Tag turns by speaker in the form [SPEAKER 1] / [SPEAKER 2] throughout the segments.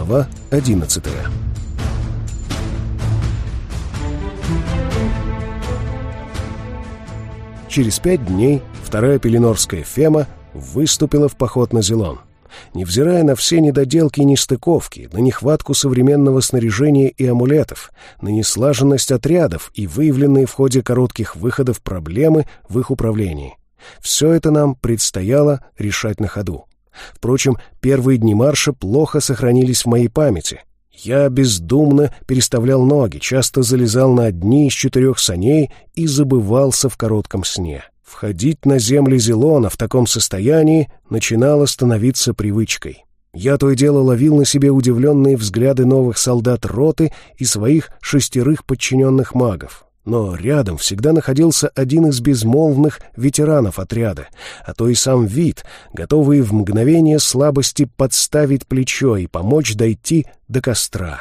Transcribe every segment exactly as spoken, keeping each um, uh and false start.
[SPEAKER 1] Глава одиннадцатая. Через пять дней вторая пеленорская фема выступила в поход на Зелон. Невзирая на все недоделки и нестыковки, на нехватку современного снаряжения и амулетов, на неслаженность отрядов и выявленные в ходе коротких выходов проблемы в их управлении. Все это нам предстояло решать на ходу. Впрочем, первые дни марша плохо сохранились в моей памяти. Я бездумно переставлял ноги, часто залезал на одни из четырех саней и забывался в коротком сне. Входить на земли Зелона в таком состоянии начинало становиться привычкой. Я то и дело ловил на себе удивленные взгляды новых солдат роты и своих шестерых подчиненных магов. Но рядом всегда находился один из безмолвных ветеранов отряда, а то и сам Вид, готовый в мгновение слабости подставить плечо и помочь дойти до костра.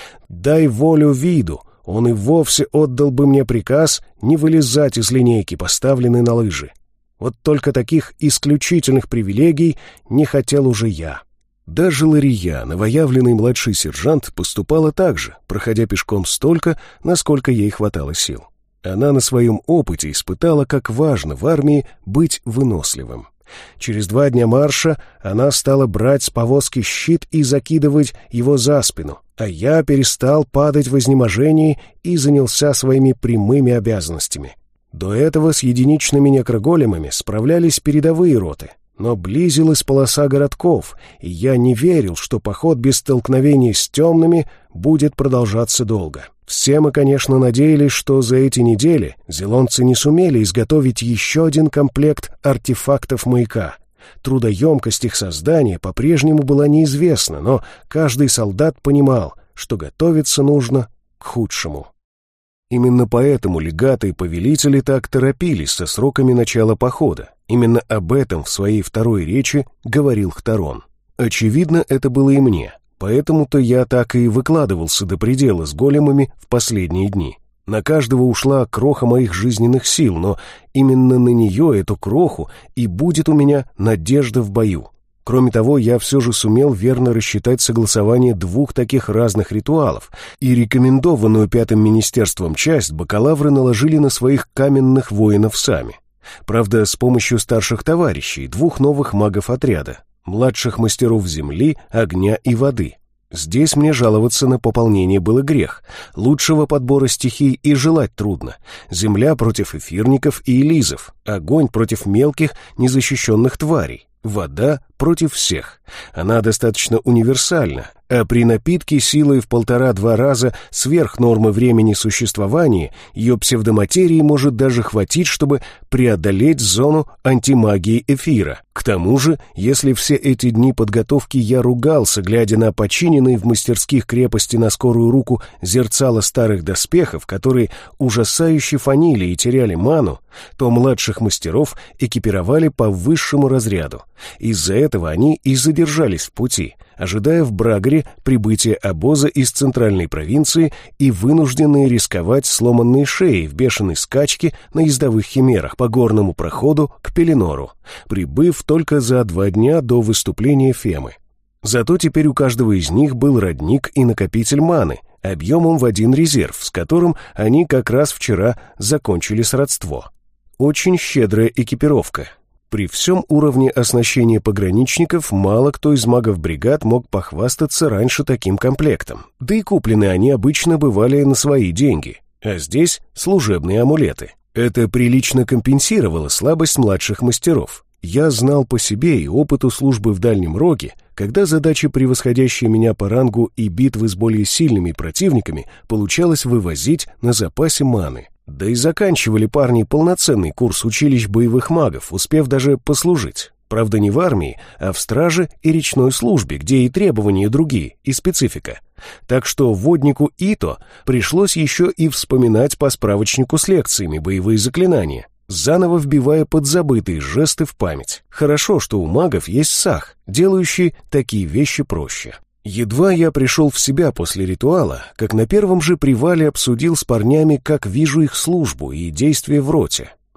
[SPEAKER 1] Дай волю Виду, он и вовсе отдал бы мне приказ не вылезать из линейки, поставленной на лыжи. Вот только таких исключительных привилегий не хотел уже я. Даже Лария, новоявленный младший сержант, поступала так же, проходя пешком столько, насколько ей хватало сил. Она на своем опыте испытала, как важно в армии быть выносливым. Через два дня марша она стала брать с повозки щит и закидывать его за спину, а я перестал падать в изнеможении и занялся своими прямыми обязанностями. До этого с единичными некроголемами справлялись передовые роты. Но близилась полоса городков, и я не верил, что поход без столкновений с темными будет продолжаться долго. Все мы, конечно, надеялись, что за эти недели зелонцы не сумели изготовить еще один комплект артефактов маяка. Трудоемкость их создания по-прежнему была неизвестна, но каждый солдат понимал, что готовиться нужно к худшему. Именно поэтому легаты и повелители так торопились со сроками начала похода. Именно об этом в своей второй речи говорил Хторон. Очевидно, это было и мне, поэтому-то я так и выкладывался до предела с големами в последние дни. На каждого ушла кроха моих жизненных сил, но именно на нее, эту кроху, и будет у меня надежда в бою. Кроме того, я все же сумел верно рассчитать согласование двух таких разных ритуалов, и рекомендованную Пятым Министерством часть бакалавры наложили на своих каменных воинов сами. Правда, с помощью старших товарищей, двух новых магов отряда, младших мастеров земли, огня и воды. Здесь мне жаловаться на пополнение было грех. Лучшего подбора стихий и желать трудно. Земля против эфирников и элизов, огонь против мелких незащищенных тварей. Вода против всех. Она достаточно универсальна, а при напитке силой в полтора-два раза сверх нормы времени существования ее псевдоматерии может даже хватить, чтобы преодолеть зону антимагии эфира. К тому же, если все эти дни подготовки я ругался, глядя на починенные в мастерских крепости на скорую руку зерцало старых доспехов, которые ужасающе фанили и теряли ману, то младших мастеров экипировали по высшему разряду. Из-за этого они и задержались в пути, ожидая в Брагере прибытия обоза из центральной провинции и вынужденные рисковать сломанной шеей в бешеной скачке на ездовых химерах по горному проходу к Пеленору, прибыв только за два дня до выступления Фемы. Зато теперь у каждого из них был родник и накопитель маны, объемом в один резерв, с которым они как раз вчера закончили сродство. Очень щедрая экипировка. При всем уровне оснащения пограничников мало кто из магов-бригад мог похвастаться раньше таким комплектом. Да и куплены они обычно бывали на свои деньги. А здесь служебные амулеты. Это прилично компенсировало слабость младших мастеров. Я знал по себе и опыту службы в Дальнем Роге, когда задачи, превосходящие меня по рангу, и битвы с более сильными противниками получалось вывозить на запасе маны. Да и заканчивали парни полноценный курс училищ боевых магов, успев даже послужить. Правда, не в армии, а в страже и речной службе, где и требования другие, и специфика. Так что воднику Ито пришлось еще и вспоминать по справочнику с лекциями боевые заклинания, заново вбивая подзабытые жесты в память. Хорошо, что у магов есть сах, делающий такие вещи проще. Едва я пришел в себя после ритуала, как на первом же привале обсудил с парнями, как вижу их службу и действия в роте.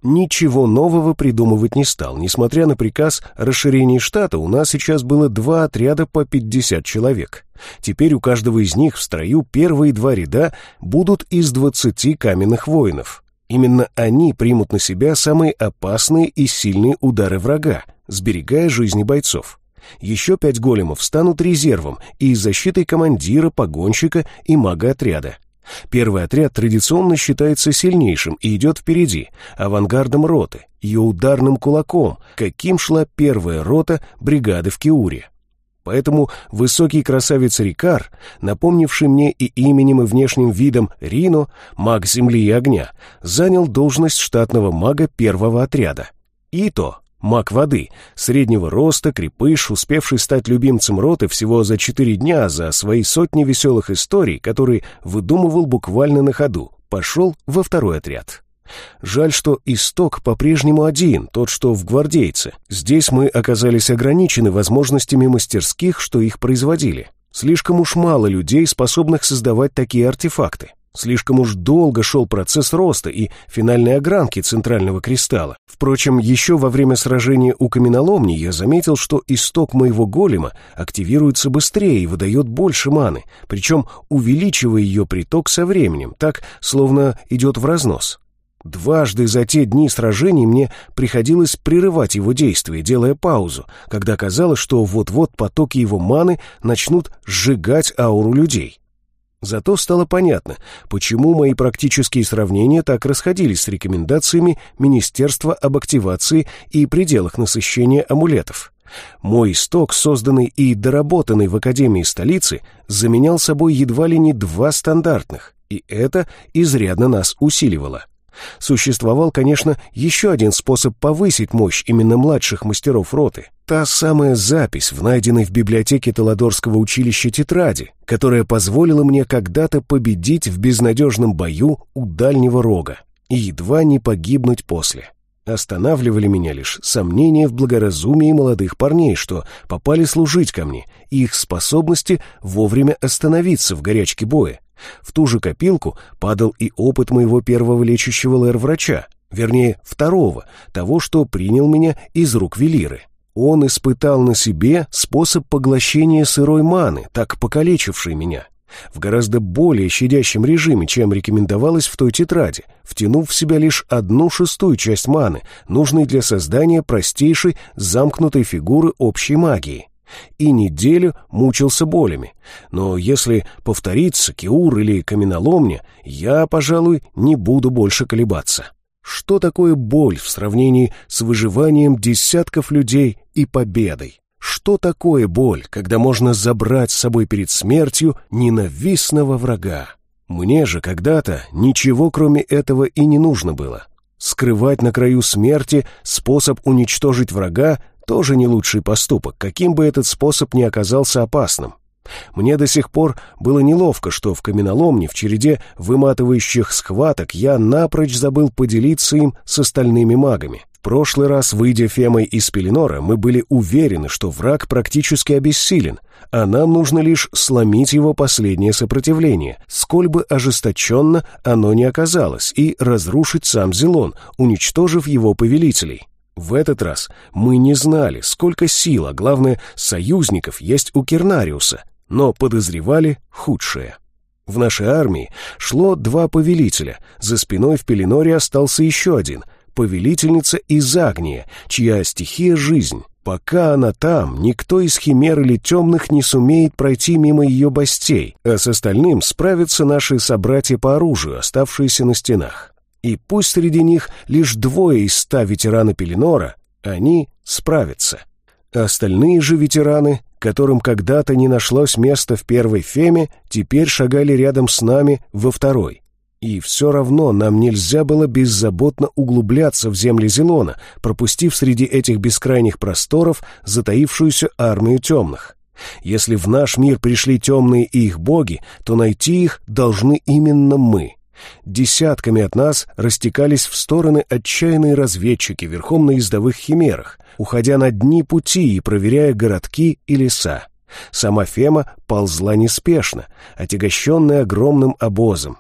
[SPEAKER 1] Ничего нового придумывать не стал. Несмотря на приказ о расширении штата, у нас сейчас было два отряда по пятьдесят человек. Теперь у каждого из них в строю первые два ряда будут из двадцати каменных воинов. Именно они примут на себя самые опасные и сильные удары врага, сберегая жизни бойцов. Еще пять големов станут резервом и защитой командира, погонщика и мага отряда. Первый отряд традиционно считается сильнейшим и идет впереди, авангардом роты, ее ударным кулаком, каким шла первая рота бригады в Киуре. Поэтому высокий красавец Рикар, напомнивший мне и именем, и внешним видом Рино, маг земли и огня, занял должность штатного мага первого отряда. Ито, маг воды, среднего роста, крепыш, успевший стать любимцем роты всего за четыре дня за свои сотни веселых историй, которые выдумывал буквально на ходу, пошел во второй отряд. Жаль, что исток по-прежнему один, тот, что в гвардейце. Здесь мы оказались ограничены возможностями мастерских, что их производили. Слишком уж мало людей, способных создавать такие артефакты. Слишком уж долго шел процесс роста и финальной огранки центрального кристалла. Впрочем, еще во время сражения у каменоломни я заметил, что исток моего голема активируется быстрее и выдает больше маны, причем увеличивая ее приток со временем, так, словно идет в разнос. Дважды за те дни сражений мне приходилось прерывать его действие, делая паузу, когда казалось, что вот-вот потоки его маны начнут сжигать ауру людей. Зато стало понятно, почему мои практические сравнения так расходились с рекомендациями Министерства об активации и пределах насыщения амулетов. Мой исток, созданный и доработанный в Академии столицы, заменял собой едва ли не два стандартных, и это изрядно нас усиливало. Существовал, конечно, еще один способ повысить мощь именно младших мастеров роты. Та самая запись в найденной в библиотеке Таладорского училища тетради, которая позволила мне когда-то победить в безнадежном бою у дальнего рога и едва не погибнуть после. Останавливали меня лишь сомнения в благоразумии молодых парней, что попали служить ко мне, и их способности вовремя остановиться в горячке боя. В ту же копилку падал и опыт моего первого лечащего лэр-врача, вернее, второго, того, что принял меня из рук Велиры. Он испытал на себе способ поглощения сырой маны, так покалечившей меня, в гораздо более щадящем режиме, чем рекомендовалось в той тетради, втянув в себя лишь одну шестую часть маны, нужной для создания простейшей замкнутой фигуры общей магии. И неделю мучился болями. Но если повторится Киур или каменоломня, я, пожалуй, не буду больше колебаться. Что такое боль в сравнении с выживанием десятков людей и победой? Что такое боль, когда можно забрать с собой перед смертью ненавистного врага? Мне же когда-то ничего кроме этого и не нужно было. Скрывать на краю смерти способ уничтожить врага тоже не лучший поступок, каким бы этот способ ни оказался опасным. Мне до сих пор было неловко, что в каменоломне в череде выматывающих схваток я напрочь забыл поделиться им с остальными магами. В прошлый раз, выйдя Фемой из Пеленора, мы были уверены, что враг практически обессилен, а нам нужно лишь сломить его последнее сопротивление, сколь бы ожесточенно оно ни оказалось, и разрушить сам Зелон, уничтожив его повелителей. В этот раз мы не знали, сколько сил, а главное, союзников есть у Кернариуса, но подозревали худшее. В нашей армии шло два повелителя, за спиной в Пеленоре остался еще один, повелительница из Агния, чья стихия — жизнь. Пока она там, никто из химер или темных не сумеет пройти мимо ее бастей, а с остальным справятся наши собратья по оружию, оставшиеся на стенах. И пусть среди них лишь двое из ста ветераны Пеленора, они справятся. А остальные же ветераны, которым когда-то не нашлось места в первой Феме, теперь шагали рядом с нами во второй. И все равно нам нельзя было беззаботно углубляться в земли Зелона, пропустив среди этих бескрайних просторов затаившуюся армию темных. Если в наш мир пришли темные и их боги, то найти их должны именно мы. Десятками от нас растекались в стороны отчаянные разведчики верхом на ездовых химерах, уходя на дни пути и проверяя городки и леса. Сама Фема ползла неспешно, отягощенная огромным обозом. В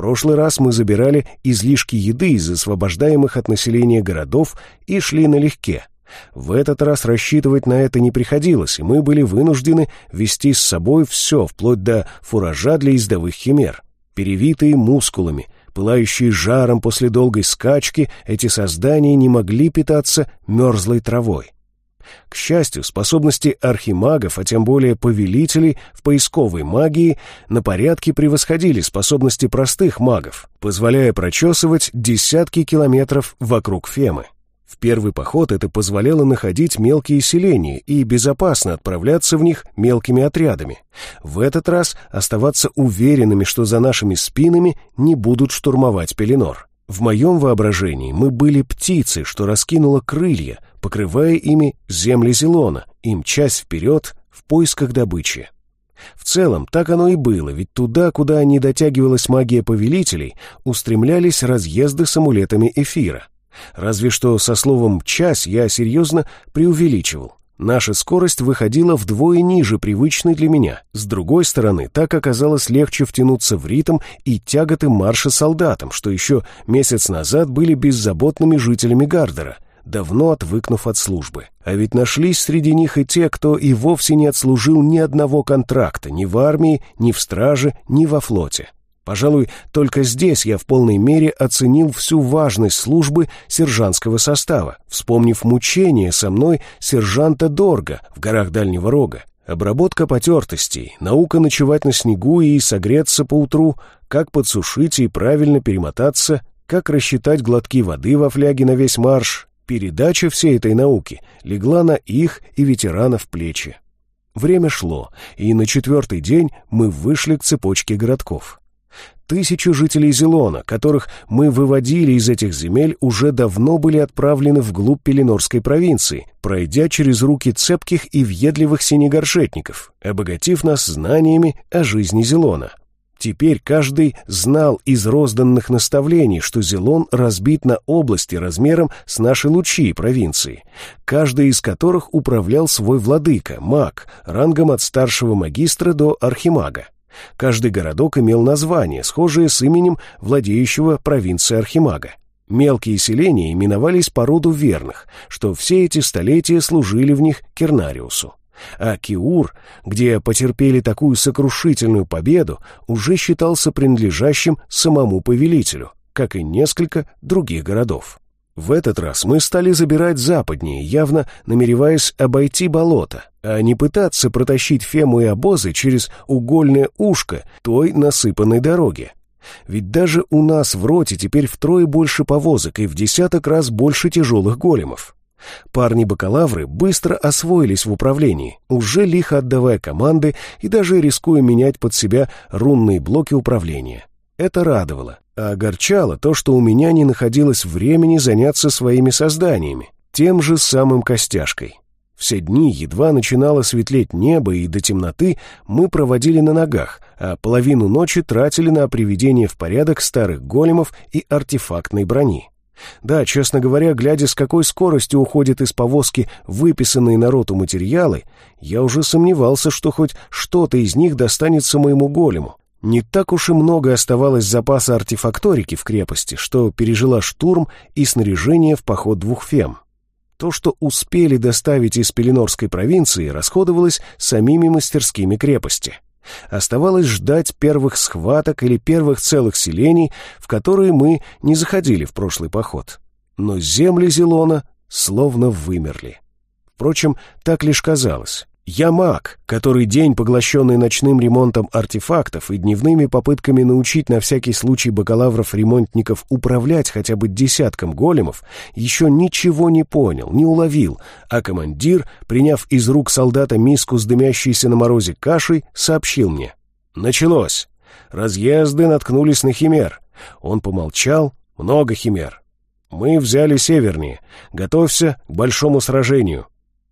[SPEAKER 1] прошлый раз мы забирали излишки еды из освобождаемых от населения городов и шли налегке. В этот раз рассчитывать на это не приходилось, и мы были вынуждены везти с собой все, вплоть до фуража для ездовых химер. Перевитые мускулами, пылающие жаром после долгой скачки, эти создания не могли питаться мерзлой травой. К счастью, способности архимагов, а тем более повелителей в поисковой магии, на порядки превосходили способности простых магов, позволяя прочесывать десятки километров вокруг Фемы. В первый поход это позволяло находить мелкие селения и безопасно отправляться в них мелкими отрядами. В этот раз оставаться уверенными, что за нашими спинами не будут штурмовать Пеленор. В моем воображении мы были птицы, что раскинуло крылья, покрывая ими земли Зелона, и мчась вперед в поисках добычи. В целом, так оно и было, ведь туда, куда не дотягивалась магия повелителей, устремлялись разъезды с амулетами эфира. Разве что со словом «мчась» я серьезно преувеличивал. Наша скорость выходила вдвое ниже привычной для меня. С другой стороны, так оказалось легче втянуться в ритм и тяготы марша солдатам, что еще месяц назад были беззаботными жителями Гардера, давно отвыкнув от службы. А ведь нашлись среди них и те, кто и вовсе не отслужил ни одного контракта ни в армии, ни в страже, ни во флоте. Пожалуй, только здесь я в полной мере оценил всю важность службы сержантского состава, вспомнив мучения со мной сержанта Дорга в горах Дальнего Рога. Обработка потертостей, наука ночевать на снегу и согреться поутру, как подсушить и правильно перемотаться, как рассчитать глотки воды во фляге на весь марш. Передача всей этой науки легла на их и ветеранов плечи. Время шло, и на четвертый день мы вышли к цепочке городков. Тысячи жителей Зелона, которых мы выводили из этих земель, уже давно были отправлены вглубь Пеленорской провинции, пройдя через руки цепких и въедливых синегоршетников, обогатив нас знаниями о жизни Зелона. Теперь каждый знал из розданных наставлений, что Зелон разбит на области размером с наши Лучии провинции, каждый из которых управлял свой владыка, маг, рангом от старшего магистра до архимага. Каждый городок имел название, схожее с именем владеющего провинцией архимага. Мелкие селения именовались по роду верных, что все эти столетия служили в них Кернариусу. А Киур, где потерпели такую сокрушительную победу, уже считался принадлежащим самому повелителю, как и несколько других городов. В этот раз мы стали забирать западнее, явно намереваясь обойти болото, а не пытаться протащить Фему и обозы через угольное ушко той насыпанной дороги. Ведь даже у нас в роте теперь втрое больше повозок и в десяток раз больше тяжелых големов. Парни-бакалавры быстро освоились в управлении, уже лихо отдавая команды и даже рискуя менять под себя рунные блоки управления. Это радовало, а огорчало то, что у меня не находилось времени заняться своими созданиями, тем же самым костяшкой. Все дни едва начинало светлеть небо, и до темноты мы проводили на ногах, а половину ночи тратили на приведение в порядок старых големов и артефактной брони. Да, честно говоря, глядя, с какой скоростью уходят из повозки выписанные народу материалы, я уже сомневался, что хоть что-то из них достанется моему голему. Не так уж и много оставалось запаса артефакторики в крепости, что пережила штурм и снаряжение в поход двух фем. То, что успели доставить из Пеленорской провинции, расходовалось самими мастерскими крепости. Оставалось ждать первых схваток или первых целых селений, в которые мы не заходили в прошлый поход. Но земли Зелона словно вымерли. Впрочем, так лишь казалось. Я маг, который день, поглощенный ночным ремонтом артефактов и дневными попытками научить на всякий случай бакалавров-ремонтников управлять хотя бы десятком големов, еще ничего не понял, не уловил, а командир, приняв из рук солдата миску с дымящейся на морозе кашей, сообщил мне: «Началось! Разъезды наткнулись на химер». Он помолчал: «Много химер. Мы взяли севернее. Готовься к большому сражению».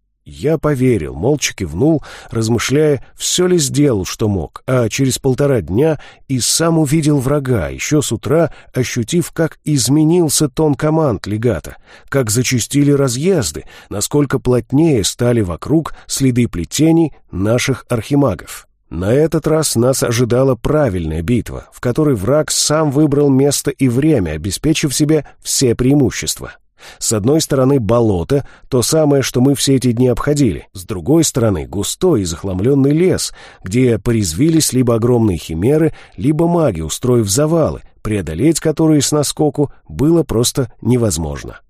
[SPEAKER 1] Я поверил, молча кивнул, размышляя, все ли сделал, что мог, а через полтора дня и сам увидел врага, еще с утра ощутив, как изменился тон команд легата, как зачастили разъезды, насколько плотнее стали вокруг следы плетений наших архимагов. На этот раз нас ожидала правильная битва, в которой враг сам выбрал место и время, обеспечив себе все преимущества. С одной стороны болото, то самое, что мы все эти дни обходили. С другой стороны густой и захламленный лес, где порезвились либо огромные химеры, либо маги, устроив завалы, преодолеть которые с наскоку было просто невозможно.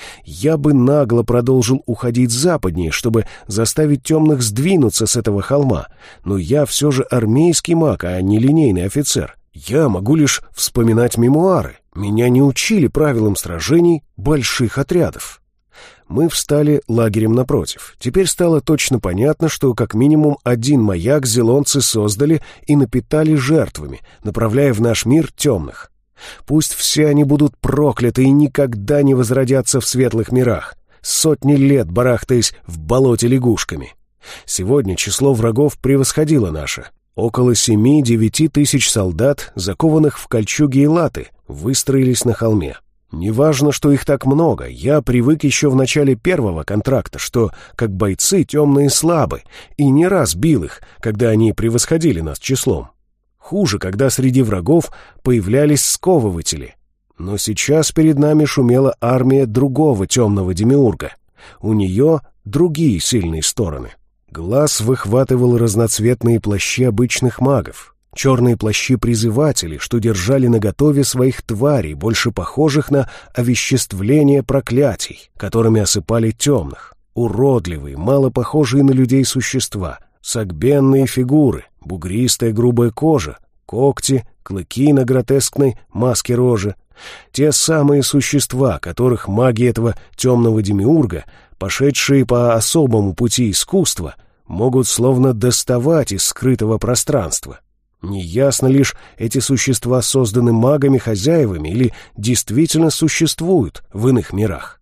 [SPEAKER 1] Я бы нагло продолжил уходить западнее, чтобы заставить темных сдвинуться с этого холма, но я все же армейский маг, а не линейный офицер. Я могу лишь вспоминать мемуары. Меня не учили правилам сражений больших отрядов. Мы встали лагерем напротив. Теперь стало точно понятно, что как минимум один маяк зелонцы создали и напитали жертвами, направляя в наш мир темных. Пусть все они будут прокляты и никогда не возродятся в светлых мирах, сотни лет барахтаясь в болоте лягушками. Сегодня число врагов превосходило наше. Около семи-девяти тысяч солдат, закованных в кольчуги и латы, выстроились на холме. Неважно, что их так много, я привык еще в начале первого контракта, что, как бойцы, темные слабы, и не раз бил их, когда они превосходили нас числом. Хуже, когда среди врагов появлялись сковыватели. Но сейчас перед нами шумела армия другого темного демиурга. У нее другие сильные стороны. Глаз выхватывал разноцветные плащи обычных магов, черные плащи призывателей, что держали наготове своих тварей, больше похожих на овеществление проклятий, которыми осыпали темных, уродливые, мало похожие на людей существа, согбенные фигуры, бугристая грубая кожа, когти, клыки на гротескной маске рожи. Те самые существа, которых маги этого темного демиурга, пошедшие по особому пути искусства, могут словно доставать из скрытого пространства. Неясно лишь, эти существа созданы магами-хозяевами или действительно существуют в иных мирах.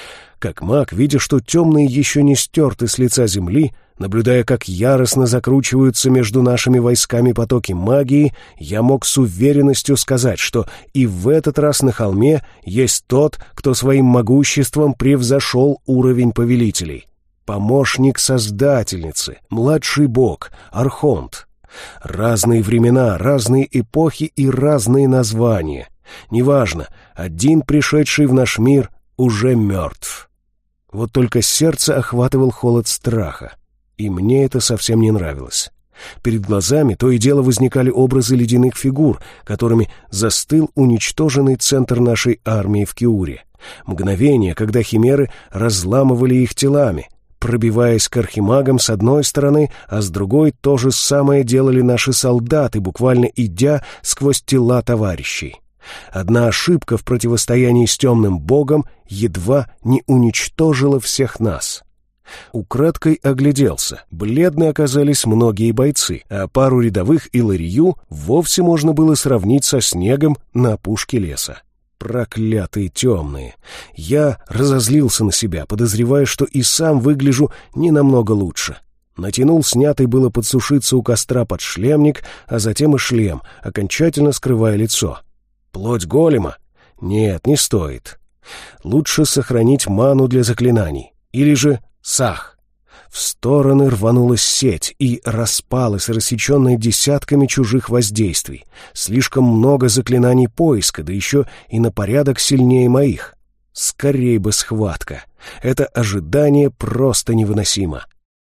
[SPEAKER 1] Как маг, видя, что темные еще не стерты с лица земли, наблюдая, как яростно закручиваются между нашими войсками потоки магии, я мог с уверенностью сказать, что и в этот раз на холме есть тот, кто своим могуществом превзошел уровень повелителей. Помощник Создательницы, младший бог, Архонт. Разные времена, разные эпохи и разные названия. Неважно, один пришедший в наш мир уже мертв. Вот только сердце охватывал холод страха, и мне это совсем не нравилось. Перед глазами то и дело возникали образы ледяных фигур, которыми застыл уничтоженный центр нашей армии в Киуре. Мгновение, когда химеры разламывали их телами, пробиваясь к архимагам с одной стороны, а с другой то же самое делали наши солдаты, буквально идя сквозь тела товарищей. Одна ошибка в противостоянии с темным богом едва не уничтожила всех нас. Украдкой огляделся. Бледны оказались многие бойцы, а пару рядовых и Ларию вовсе можно было сравнить со снегом на опушке леса. Проклятые темные! Я разозлился на себя, подозревая, что и сам выгляжу не намного лучше. Натянул снятый было подсушиться у костра подшлемник, а затем и шлем, окончательно скрывая лицо. Плоть голема? Нет, не стоит. Лучше сохранить ману для заклинаний. Или же сах. В стороны рванулась сеть и распалась, рассеченная десятками чужих воздействий. Слишком много заклинаний поиска, да еще и на порядок сильнее моих. Скорей бы схватка. Это ожидание просто невыносимо.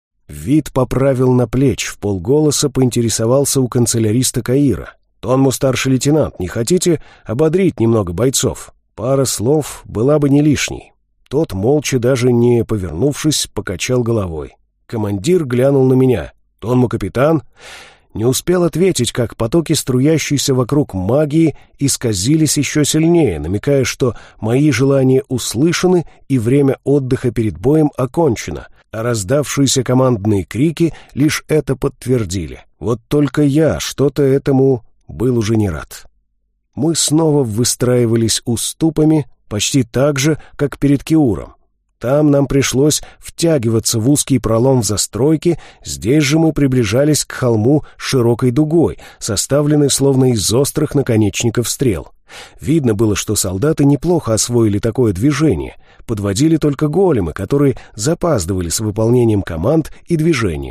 [SPEAKER 1] Вид поправил на плечи, вполголоса поинтересовался у канцеляриста Каира. «Тонму, старший лейтенант, не хотите ободрить немного бойцов? Пара слов была бы не лишней». Тот, молча, даже не повернувшись, покачал головой. Командир глянул на меня. «Тонму, капитан?» Не успел ответить, как потоки, струящиеся вокруг магии, исказились еще сильнее, намекая, что мои желания услышаны и время отдыха перед боем окончено, а раздавшиеся командные крики лишь это подтвердили. Вот только я что-то этому был уже не рад. Мы снова выстраивались уступами, почти так же, как перед Киуром. Там нам пришлось втягиваться в узкий пролом в застройке, здесь же мы приближались к холму широкой дугой, составленной словно из острых наконечников стрел. Видно было, что солдаты неплохо освоили такое движение, подводили только големы, которые запаздывали с выполнением команд и движением.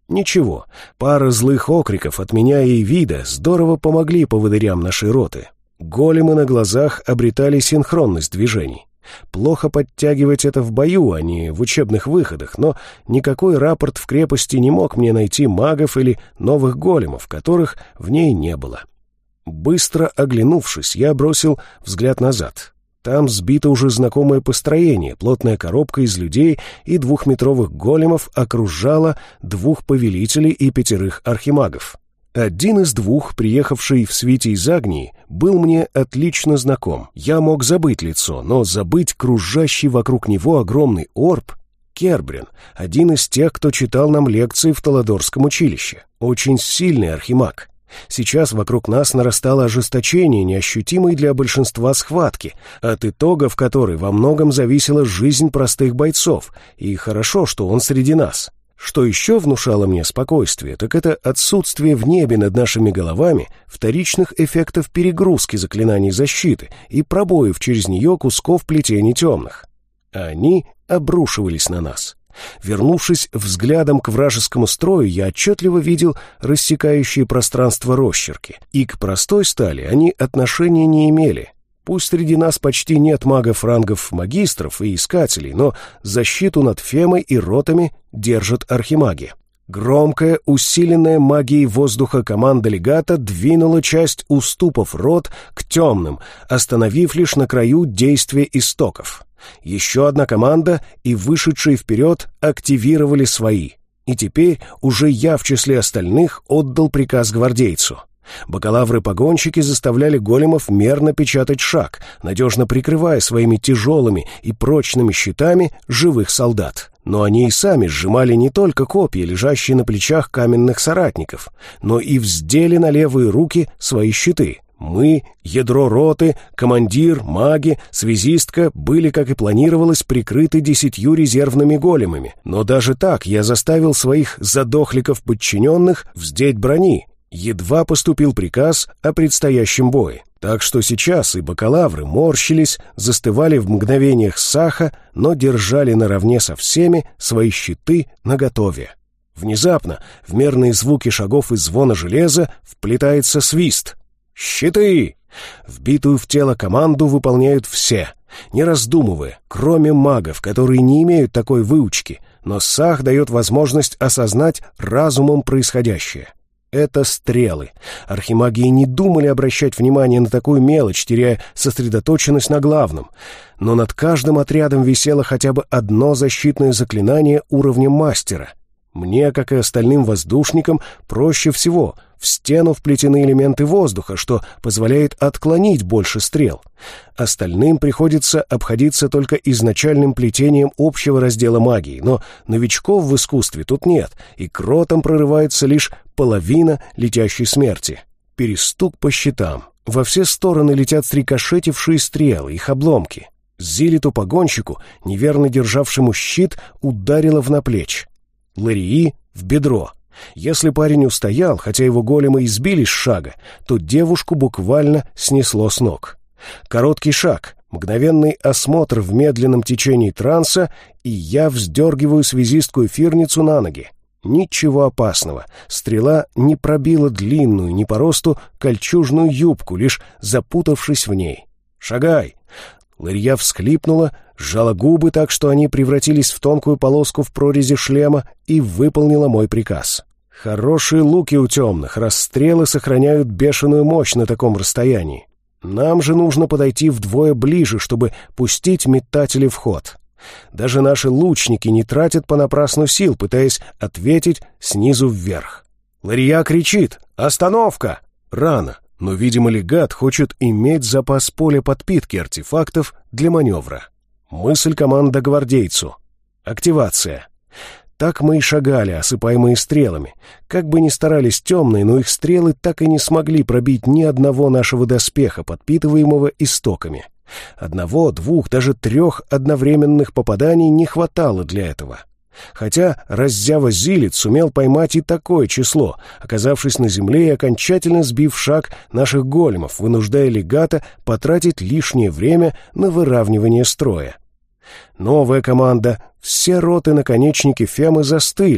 [SPEAKER 1] Ничего, пара злых окриков от меня и Вида здорово помогли поводырям нашей роты. Големы на глазах обретали синхронность движений. Плохо подтягивать это в бою, а не в учебных выходах, но никакой рапорт в крепости не мог мне найти магов или новых големов, которых в ней не было. Быстро оглянувшись, я бросил взгляд назад. Там сбито уже знакомое построение, плотная коробка из людей и двухметровых големов окружала двух повелителей и пятерых архимагов. Один из двух, приехавший в свите из Агнии, был мне отлично знаком. Я мог забыть лицо, но забыть кружащий вокруг него огромный орб — Кербрин, один из тех, кто читал нам лекции в Таладорском училище. Очень сильный архимаг. Сейчас вокруг нас нарастало ожесточение, неощутимое для большинства схватки, от итогов которой во многом зависела жизнь простых бойцов, и хорошо, что он среди нас. Что еще внушало мне спокойствие, так это отсутствие в небе над нашими головами вторичных эффектов перегрузки заклинаний защиты и пробоев через нее кусков плетений темных. Они обрушивались на нас. Вернувшись взглядом к вражескому строю, я отчетливо видел рассекающие пространство росчерки, и к простой стали они отношения не имели. Пусть среди нас почти нет магов-рангов магистров и искателей, но защиту над Фемой и ротами держат архимаги. Громкая, усиленная магией воздуха команда легата двинула часть уступов рот к темным, остановив лишь на краю действия истоков. Еще одна команда и вышедшие вперед активировали свои. И теперь уже я в числе остальных отдал приказ гвардейцу. Бакалавры-погонщики заставляли големов мерно печатать шаг, надежно прикрывая своими тяжелыми и прочными щитами живых солдат. Но они и сами сжимали не только копья, лежащие на плечах каменных соратников, но и вздели на левые руки свои щиты. Мы, ядро роты, командир, маги, связистка были, как и планировалось, прикрыты десятью резервными големами. Но даже так я заставил своих задохликов-подчиненных вздеть брони. Едва поступил приказ о предстоящем бое. Так что сейчас и бакалавры морщились, застывали в мгновениях саха, но держали наравне со всеми свои щиты наготове. Внезапно в мерные звуки шагов и звона железа вплетается свист. «Щиты!» Вбитую в тело команду выполняют все, не раздумывая, кроме магов, которые не имеют такой выучки, но сах дает возможность осознать разумом происходящее. Это стрелы. Архимаги не думали обращать внимание на такую мелочь, теряя сосредоточенность на главном. Но над каждым отрядом висело хотя бы одно защитное заклинание уровня мастера. Мне, как и остальным воздушникам, проще всего. В стену вплетены элементы воздуха, что позволяет отклонить больше стрел. Остальным приходится обходиться только изначальным плетением общего раздела магии, но новичков в искусстве тут нет, и к ротам прорывается лишь половина летящей смерти. Перестук по щитам. Во все стороны летят срикошетившие стрелы, их обломки. Зилиту-погонщику, неверно державшему щит, ударило в наплечь. Ларии — в бедро. Если парень устоял, хотя его големы избили с шага, то девушку буквально снесло с ног. Короткий шаг, мгновенный осмотр в медленном течении транса, и я вздергиваю связистку-эфирницу на ноги. Ничего опасного. Стрела не пробила длинную, не по росту, кольчужную юбку, лишь запутавшись в ней. «Шагай!» Ларья всхлипнула, сжала губы так, что они превратились в тонкую полоску в прорези шлема, и выполнила мой приказ. Хорошие луки у темных, расстрелы сохраняют бешеную мощь на таком расстоянии. Нам же нужно подойти вдвое ближе, чтобы пустить метатели в ход. Даже наши лучники не тратят понапрасну сил, пытаясь ответить снизу вверх. Ларья кричит: «Остановка!» Рано, но, видимо, легат хочет иметь запас поля подпитки артефактов для маневра. Мысль команда гвардейцу. Активация. Так мы и шагали, осыпаемые стрелами. Как бы ни старались темные, но их стрелы так и не смогли пробить ни одного нашего доспеха, подпитываемого истоками. Одного, двух, даже трех одновременных попаданий не хватало для этого. Хотя раззява Зилит сумел поймать и такое число, оказавшись на земле и окончательно сбив шаг наших големов, вынуждая легата потратить лишнее время на выравнивание строя. Новая команда. Все роты-наконечники Фемы застыли. В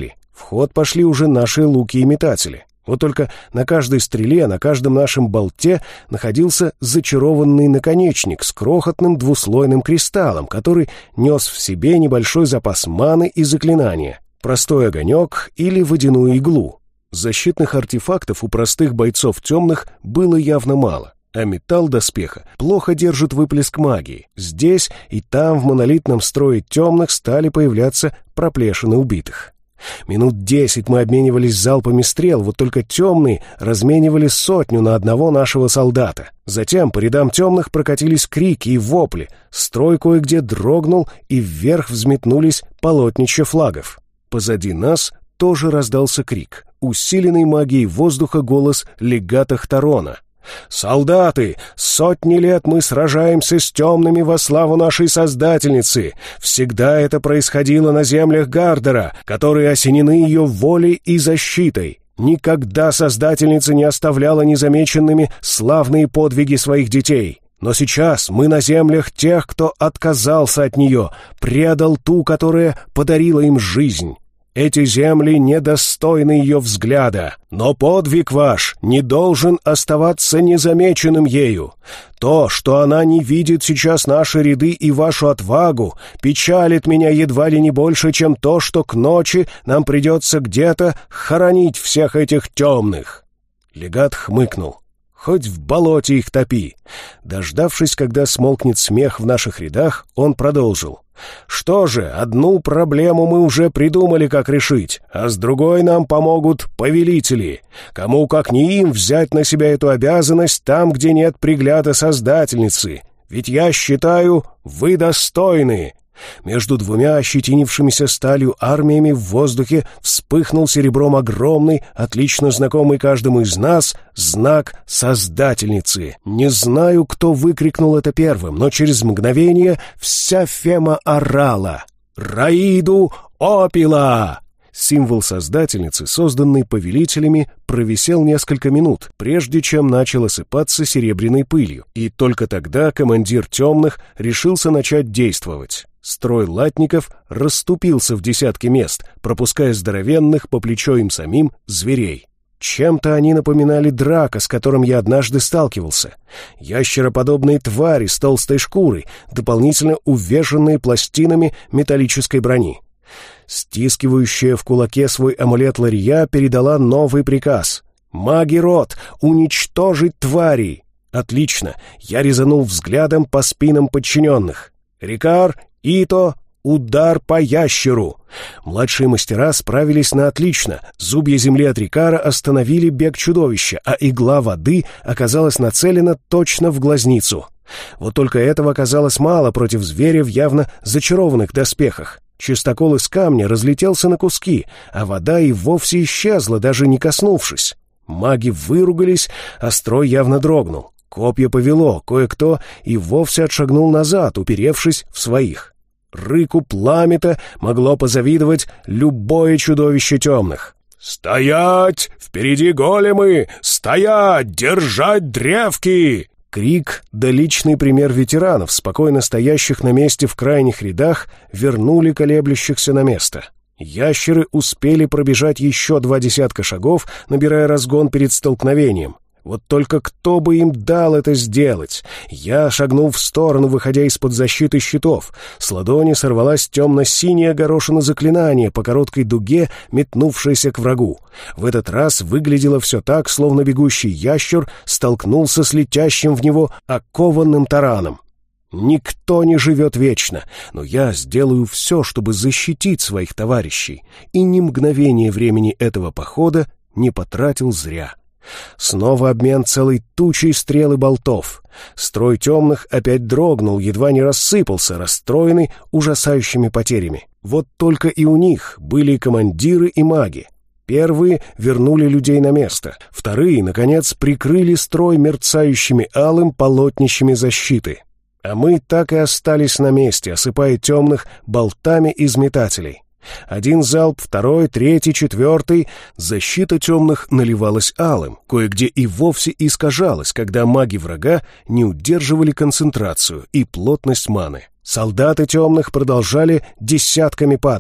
[SPEAKER 1] В ход пошли уже наши луки и метатели. Вот только на каждой стреле, на каждом нашем болте находился зачарованный наконечник с крохотным двуслойным кристаллом, который нес в себе небольшой запас маны и заклинания, простой огонек или водяную иглу. Защитных артефактов у простых бойцов темных было явно мало, а металл доспеха плохо держит выплеск магии. Здесь и там в монолитном строе темных стали появляться проплешины убитых. Минут десять мы обменивались залпами стрел, вот только темные разменивали сотню на одного нашего солдата. Затем по рядам темных прокатились крики и вопли, строй кое-где дрогнул, и вверх взметнулись полотнища флагов. Позади нас тоже раздался крик, усиленный магией воздуха голос легата Хторона. «Солдаты! Сотни лет мы сражаемся с темными во славу нашей Создательницы! Всегда это происходило на землях Гардера, которые осенены ее волей и защитой. Никогда Создательница не оставляла незамеченными славные подвиги своих детей. Но сейчас мы на землях тех, кто отказался от нее, предал ту, которая подарила им жизнь. Эти земли недостойны ее взгляда, но подвиг ваш не должен оставаться незамеченным ею. То, что она не видит сейчас наши ряды и вашу отвагу, печалит меня едва ли не больше, чем то, что к ночи нам придется где-то хоронить всех этих темных». Легат хмыкнул. «Хоть в болоте их топи». Дождавшись, когда смолкнет смех в наших рядах, он продолжил. «Что же, одну проблему мы уже придумали, как решить, а с другой нам помогут повелители. Кому, как не им, взять на себя эту обязанность там, где нет пригляда Создательницы? Ведь я считаю, вы достойны». Между двумя ощетинившимися сталью армиями в воздухе вспыхнул серебром огромный, отлично знакомый каждому из нас, знак Создательницы. Не знаю, кто выкрикнул это первым, но через мгновение вся Фема орала: «Раиду Опила!» Символ Создательницы, созданный повелителями, провисел несколько минут, прежде чем начал осыпаться серебряной пылью, и только тогда командир темных решился начать действовать. Строй латников расступился в десятки мест, пропуская здоровенных по плечо им самим зверей. Чем-то они напоминали драка, с которым я однажды сталкивался. Ящероподобные твари с толстой шкурой, дополнительно увешанные пластинами металлической брони. Стискивающая в кулаке свой амулет Лария передала новый приказ. «Маги Рот! Уничтожить тварей!» «Отлично!» Я резанул взглядом по спинам подчиненных. «Рикар! Ито! Удар по ящеру!» Младшие мастера справились на отлично. Зубья земли от Рикара остановили бег чудовища, а игла воды оказалась нацелена точно в глазницу. Вот только этого оказалось мало против зверя в явно зачарованных доспехах. Чистокол из камня разлетелся на куски, а вода и вовсе исчезла, даже не коснувшись. Маги выругались, а строй явно дрогнул. Копья повело, кое-кто и вовсе отшагнул назад, уперевшись в своих. Рыку пламя-то могло позавидовать любое чудовище темных. «Стоять! Впереди големы! Стоять! Держать древки!» Крик, да личный пример ветеранов, спокойно стоящих на месте в крайних рядах, вернули колеблющихся на место. Ящеры успели пробежать еще два десятка шагов, набирая разгон перед столкновением. Вот только кто бы им дал это сделать? Я шагнул в сторону, выходя из-под защиты щитов. С ладони сорвалась темно-синяя горошина заклинания по короткой дуге, метнувшаяся к врагу. В этот раз выглядело все так, словно бегущий ящер столкнулся с летящим в него окованным тараном. Никто не живет вечно, но я сделаю все, чтобы защитить своих товарищей, и ни мгновения времени этого похода не потратил зря. Снова обмен целой тучей стрел и болтов. Строй темных опять дрогнул, едва не рассыпался, расстроенный ужасающими потерями. Вот только и у них были командиры и маги. Первые вернули людей на место, вторые, наконец, прикрыли строй мерцающими алым полотнищами защиты. А мы так и остались на месте, осыпая темных болтами из метателей. Один залп, второй, третий, четвертый. Защита темных наливалась алым, кое-где и вовсе искажалась, когда маги врага не удерживали концентрацию и плотность маны. Солдаты темных продолжали десятками падать.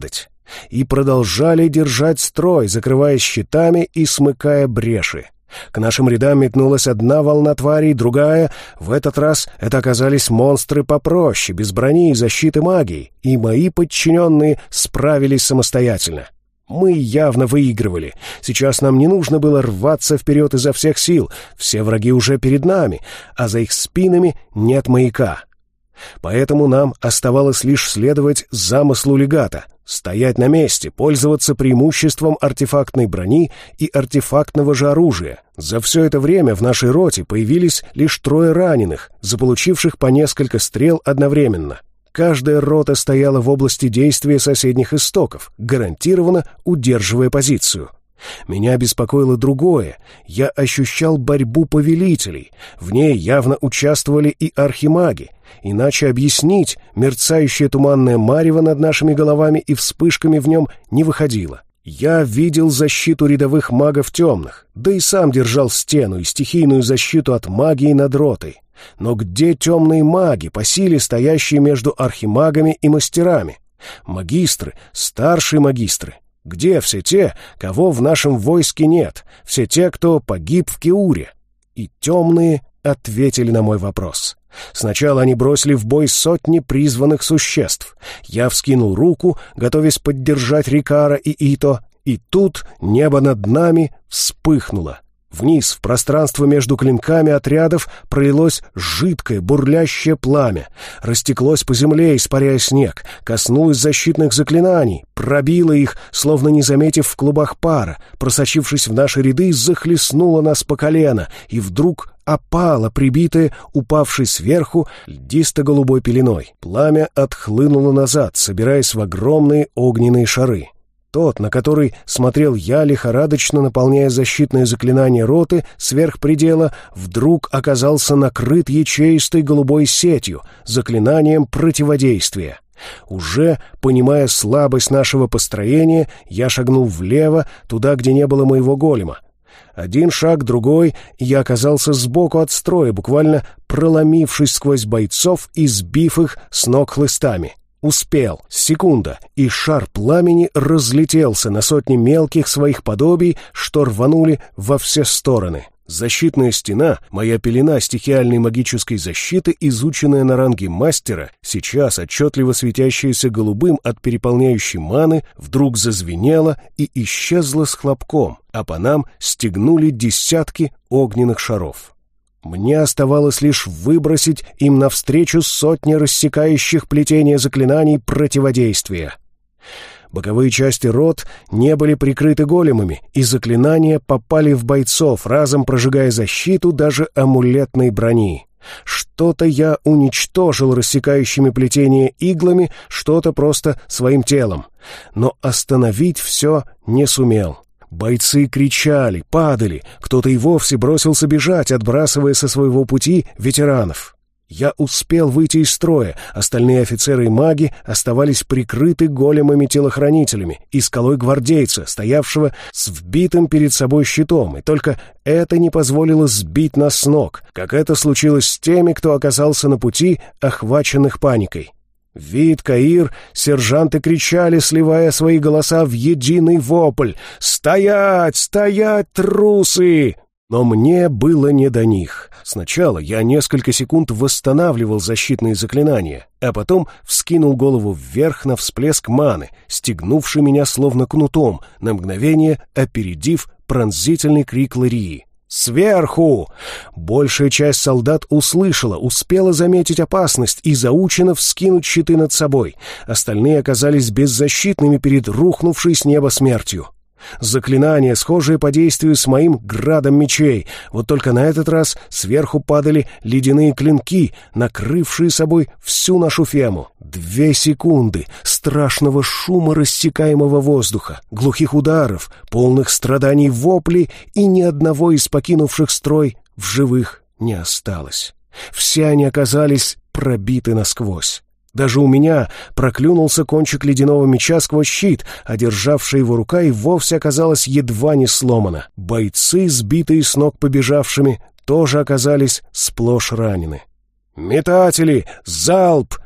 [SPEAKER 1] И продолжали держать строй, закрываясь щитами и смыкая бреши. К нашим рядам метнулась одна волна тварей, другая. В этот раз это оказались монстры попроще, без брони и защиты магии, и мои подчиненные справились самостоятельно. Мы явно выигрывали. Сейчас нам не нужно было рваться вперед изо всех сил. Все враги уже перед нами, а за их спинами нет маяка. Поэтому нам оставалось лишь следовать замыслу легата, стоять на месте, пользоваться преимуществом артефактной брони и артефактного же оружия. За все это время в нашей роте появились лишь трое раненых, заполучивших по несколько стрел одновременно. Каждая рота стояла в области действия соседних истоков, гарантированно удерживая позицию. Меня беспокоило другое. Я ощущал борьбу повелителей. В ней явно участвовали и архимаги. Иначе объяснить мерцающее туманное марево над нашими головами и вспышками в нем не выходило. Я видел защиту рядовых магов темных, да и сам держал стену и стихийную защиту от магии над ротой. Но где темные маги, по силе стоящие между архимагами и мастерами? Магистры, старшие магистры. Где все те, кого в нашем войске нет? Все те, кто погиб в Киуре? И темные ответили на мой вопрос. Сначала они бросили в бой сотни призванных существ. Я вскинул руку, готовясь поддержать Рикара и Ито, и тут небо над нами вспыхнуло. Вниз, в пространство между клинками отрядов, пролилось жидкое, бурлящее пламя. Растеклось по земле, испаряя снег, коснулось защитных заклинаний, пробило их, словно не заметив в клубах пара, просочившись в наши ряды, захлестнуло нас по колено, и вдруг опало, прибитое, упавшей сверху, льдисто-голубой пеленой. Пламя отхлынуло назад, собираясь в огромные огненные шары. Тот, на который смотрел я, лихорадочно наполняя защитное заклинание роты сверх предела, вдруг оказался накрыт ячеистой голубой сетью, заклинанием противодействия. Уже, понимая слабость нашего построения, я шагнул влево, туда, где не было моего голема. Один шаг, другой, и я оказался сбоку от строя, буквально проломившись сквозь бойцов и сбив их с ног хлыстами. Успел. Секунда, и шар пламени разлетелся на сотни мелких своих подобий, что рванули во все стороны. Защитная стена, моя пелена стихиальной магической защиты, изученная на ранге мастера, сейчас отчетливо светящаяся голубым от переполняющей маны, вдруг зазвенела и исчезла с хлопком, а по нам стегнули десятки огненных шаров. Мне оставалось лишь выбросить им навстречу сотни рассекающих плетения заклинаний противодействия. Боковые части рот не были прикрыты големами, и заклинания попали в бойцов, разом прожигая защиту даже амулетной брони. Что-то я уничтожил рассекающими плетения иглами, что-то просто своим телом. Но остановить все не сумел. Бойцы кричали, падали, кто-то и вовсе бросился бежать, отбрасывая со своего пути ветеранов. Я успел выйти из строя, остальные офицеры и маги оставались прикрыты големами-телохранителями и скалой гвардейца, стоявшего с вбитым перед собой щитом, и только это не позволило сбить нас с ног, как это случилось с теми, кто оказался на пути, охваченных паникой. Вид, Каир, сержанты кричали, сливая свои голоса в единый вопль: «Стоять! Стоять, трусы!» Но мне было не до них. Сначала я несколько секунд восстанавливал защитные заклинания, а потом вскинул голову вверх на всплеск маны, стегнувший меня словно кнутом, на мгновение опередив пронзительный крик Ларии. «Сверху!» Большая часть солдат услышала, успела заметить опасность и заучено вскинуть щиты над собой. Остальные оказались беззащитными перед рухнувшей с неба смертью. Заклинания, схожие по действию с моим градом мечей. Вот только на этот раз сверху падали ледяные клинки, накрывшие собой всю нашу фему. Две секунды страшного шума рассекаемого воздуха, глухих ударов, полных страданий воплей, и ни одного из покинувших строй в живых не осталось. Все они оказались пробиты насквозь. Даже у меня проклюнулся кончик ледяного меча сквозь щит, а державшая его рука и вовсе оказалась едва не сломана. Бойцы, сбитые с ног побежавшими, тоже оказались сплошь ранены. «Метатели! Залп!»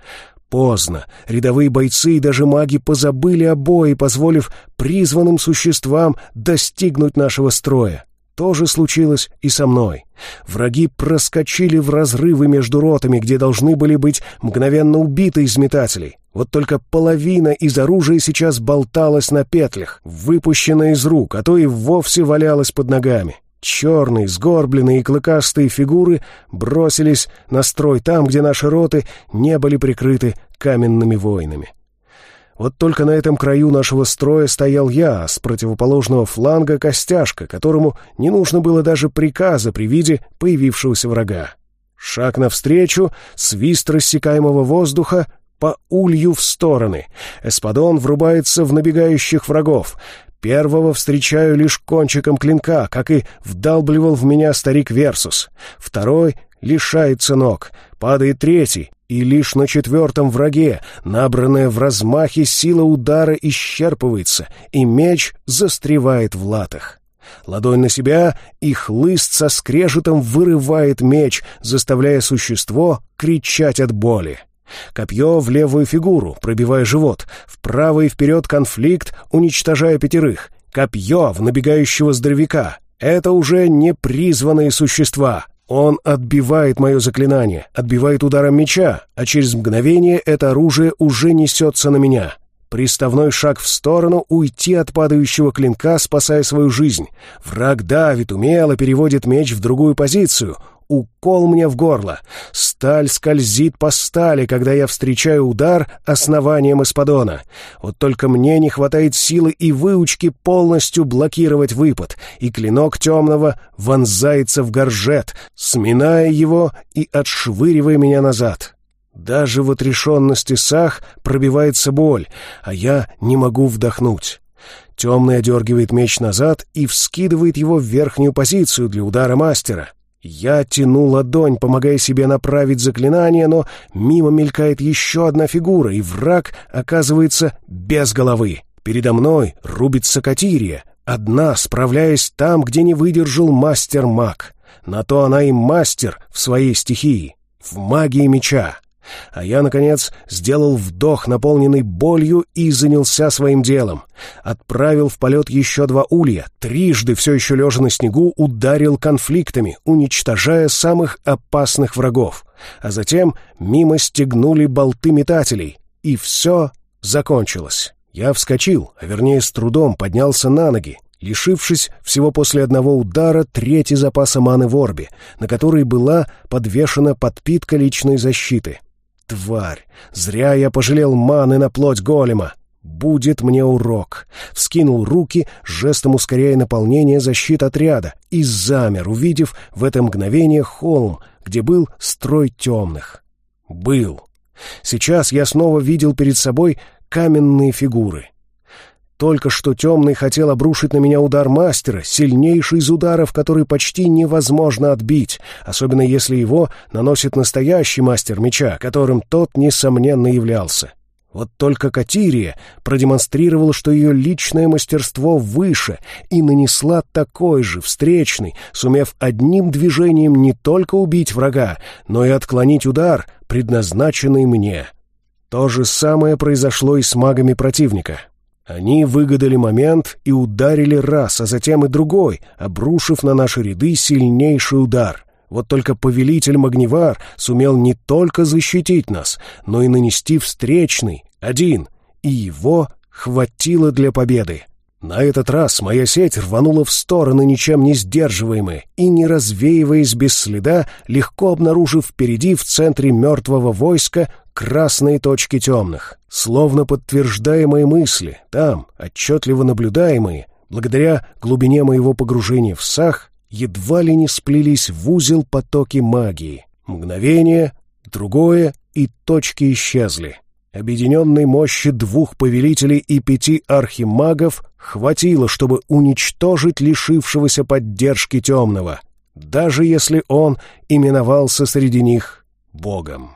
[SPEAKER 1] Поздно. Рядовые бойцы и даже маги позабыли о бое, позволив призванным существам достигнуть нашего строя. То же случилось и со мной. Враги проскочили в разрывы между ротами, где должны были быть мгновенно убиты из метателей. Вот только половина из оружия сейчас болталась на петлях, выпущенная из рук, а то и вовсе валялась под ногами. Черные, сгорбленные и клыкастые фигуры бросились на строй там, где наши роты не были прикрыты каменными воинами. Вот только на этом краю нашего строя стоял я, а с противоположного фланга Костяшка, которому не нужно было даже приказа при виде появившегося врага. Шаг навстречу, свист рассекаемого воздуха, по улью в стороны. Эспадон врубается в набегающих врагов. Первого встречаю лишь кончиком клинка, как и вдалбливал в меня старик Версус. Второй лишается ног, падает третий, и лишь на четвертом враге, набранная в размахе сила удара, исчерпывается, и меч застревает в латах. Ладонь на себя, и хлыст со скрежетом вырывает меч, заставляя существо кричать от боли. Копье в левую фигуру, пробивая живот, вправо и вперед конфликт, уничтожая пятерых. Копье в набегающего здоровяка. Это уже не призванные существа. Он отбивает мое заклинание, отбивает ударом меча, а через мгновение это оружие уже несется на меня. Приставной шаг в сторону, уйти от падающего клинка, спасая свою жизнь. Враг давит, умело переводит меч в другую позицию. Укол мне в горло. Сталь скользит по стали, когда я встречаю удар основанием эспадона. Вот только мне не хватает силы и выучки полностью блокировать выпад, и клинок темного вонзается в горжет, сминая его и отшвыривая меня назад. Даже в отрешенности сах пробивается боль, а я не могу вдохнуть. Темный одергивает меч назад и вскидывает его в верхнюю позицию для удара мастера. Я тяну ладонь, помогая себе направить заклинание, но мимо мелькает еще одна фигура, и враг оказывается без головы. Передо мной рубится Катирия, одна, справляясь там, где не выдержал мастер-маг. На то она и мастер в своей стихии, в магии меча. А я, наконец, сделал вдох, наполненный болью, и занялся своим делом. Отправил в полет еще два улья, трижды, все еще лежа на снегу, ударил конфликтами, уничтожая самых опасных врагов. А затем мимо стегнули болты метателей, и все закончилось. Я вскочил, а вернее с трудом поднялся на ноги, лишившись всего после одного удара трети запаса маны в орбе, на которой была подвешена подпитка личной защиты. Тварь! Зря я пожалел маны на плоть голема. Будет мне урок. Вскинул руки, жестом ускоряя наполнение защит отряда, и замер, увидев в это мгновение холм, где был строй темных. Был. Сейчас я снова видел перед собой каменные фигуры. Только что темный хотел обрушить на меня удар мастера, сильнейший из ударов, который почти невозможно отбить, особенно если его наносит настоящий мастер меча, которым тот, несомненно, являлся. Вот только Катирия продемонстрировала, что ее личное мастерство выше, и нанесла такой же, встречный, сумев одним движением не только убить врага, но и отклонить удар, предназначенный мне. То же самое произошло и с магами противника. Они выгадали момент и ударили раз, а затем и другой, обрушив на наши ряды сильнейший удар. Вот только повелитель Магнивар сумел не только защитить нас, но и нанести встречный, один, и его хватило для победы. На этот раз моя сеть рванула в стороны, ничем не сдерживаемые, и, не развеиваясь без следа, легко обнаружив впереди в центре мертвого войска красные точки темных, словно подтверждая мои мысли, там, отчетливо наблюдаемые, благодаря глубине моего погружения в сах, едва ли не сплелись в узел потоки магии. Мгновение, другое, и точки исчезли. Объединенной мощи двух повелителей и пяти архимагов хватило, чтобы уничтожить лишившегося поддержки темного, даже если он именовался среди них богом.